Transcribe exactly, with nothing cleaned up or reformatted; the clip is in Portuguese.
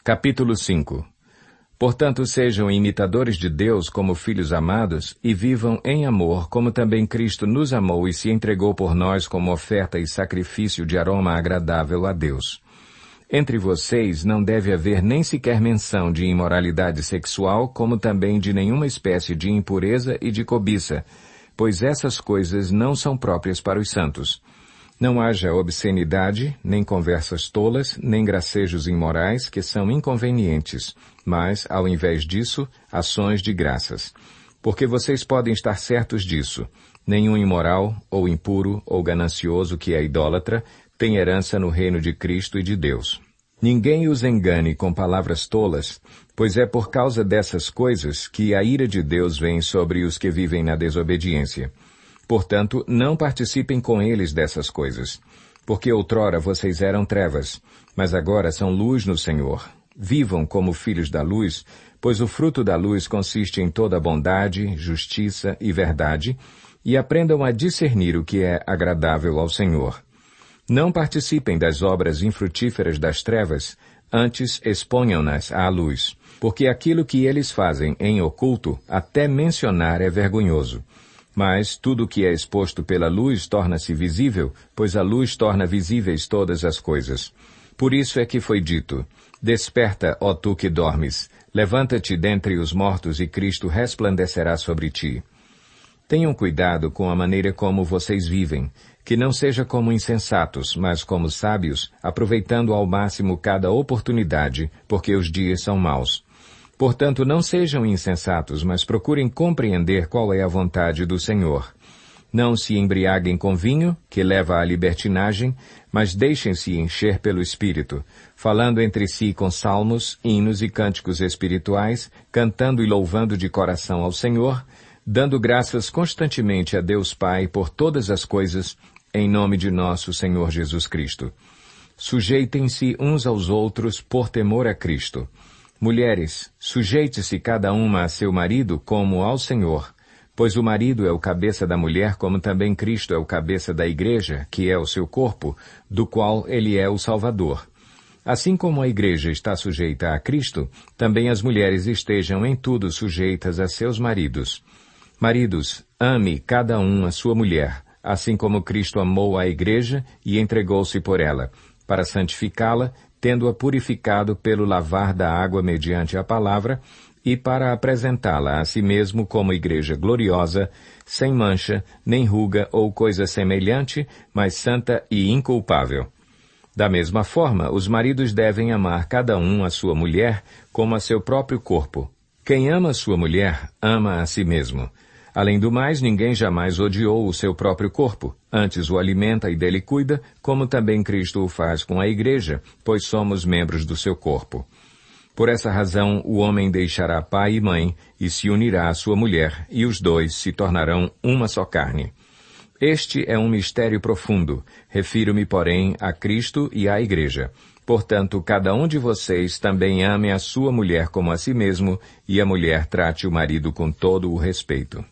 Capítulo cinco. Portanto, sejam imitadores de Deus como filhos amados e vivam em amor, como também Cristo nos amou e se entregou por nós como oferta e sacrifício de aroma agradável a Deus. Entre vocês não deve haver nem sequer menção de imoralidade sexual, como também de nenhuma espécie de impureza e de cobiça, pois essas coisas não são próprias para os santos. Não haja obscenidade, nem conversas tolas, nem gracejos imorais, que são inconvenientes, mas, ao invés disso, ações de graças. Porque vocês podem estar certos disso. Nenhum imoral, ou impuro, ou ganancioso que é idólatra, tem herança no reino de Cristo e de Deus. Ninguém os engane com palavras tolas, pois é por causa dessas coisas que a ira de Deus vem sobre os que vivem na desobediência. Portanto, não participem com eles dessas coisas, porque outrora vocês eram trevas, mas agora são luz no Senhor. Vivam como filhos da luz, pois o fruto da luz consiste em toda bondade, justiça e verdade, e aprendam a discernir o que é agradável ao Senhor. Não participem das obras infrutíferas das trevas, antes exponham-nas à luz, porque aquilo que eles fazem em oculto, até mencionar é vergonhoso. Mas tudo o que é exposto pela luz torna-se visível, pois a luz torna visíveis todas as coisas. Por isso é que foi dito, desperta, ó tu que dormes, levanta-te dentre os mortos e Cristo resplandecerá sobre ti. Tenham cuidado com a maneira como vocês vivem, que não seja como insensatos, mas como sábios, aproveitando ao máximo cada oportunidade, porque os dias são maus. Portanto, não sejam insensatos, mas procurem compreender qual é a vontade do Senhor. Não se embriaguem com vinho, que leva à libertinagem, mas deixem-se encher pelo Espírito, falando entre si com salmos, hinos e cânticos espirituais, cantando e louvando de coração ao Senhor, dando graças constantemente a Deus Pai por todas as coisas, em nome de nosso Senhor Jesus Cristo. Sujeitem-se uns aos outros por temor a Cristo. Mulheres, sujeite-se cada uma a seu marido como ao Senhor, pois o marido é o cabeça da mulher, como também Cristo é o cabeça da igreja, que é o seu corpo, do qual ele é o Salvador. Assim como a igreja está sujeita a Cristo, também as mulheres estejam em tudo sujeitas a seus maridos. Maridos, ame cada um a sua mulher, assim como Cristo amou a igreja e entregou-se por ela, para santificá-la, tendo-a purificado pelo lavar da água mediante a palavra, e para apresentá-la a si mesmo como igreja gloriosa, sem mancha, nem ruga ou coisa semelhante, mas santa e inculpável. Da mesma forma, os maridos devem amar cada um a sua mulher como a seu próprio corpo. Quem ama a sua mulher, ama a si mesmo. Além do mais, ninguém jamais odiou o seu próprio corpo, antes o alimenta e dele cuida, como também Cristo o faz com a igreja, pois somos membros do seu corpo. Por essa razão, o homem deixará pai e mãe e se unirá à sua mulher, e os dois se tornarão uma só carne. Este é um mistério profundo, refiro-me, porém, a Cristo e à igreja. Portanto, cada um de vocês também ame a sua mulher como a si mesmo, e a mulher trate o marido com todo o respeito.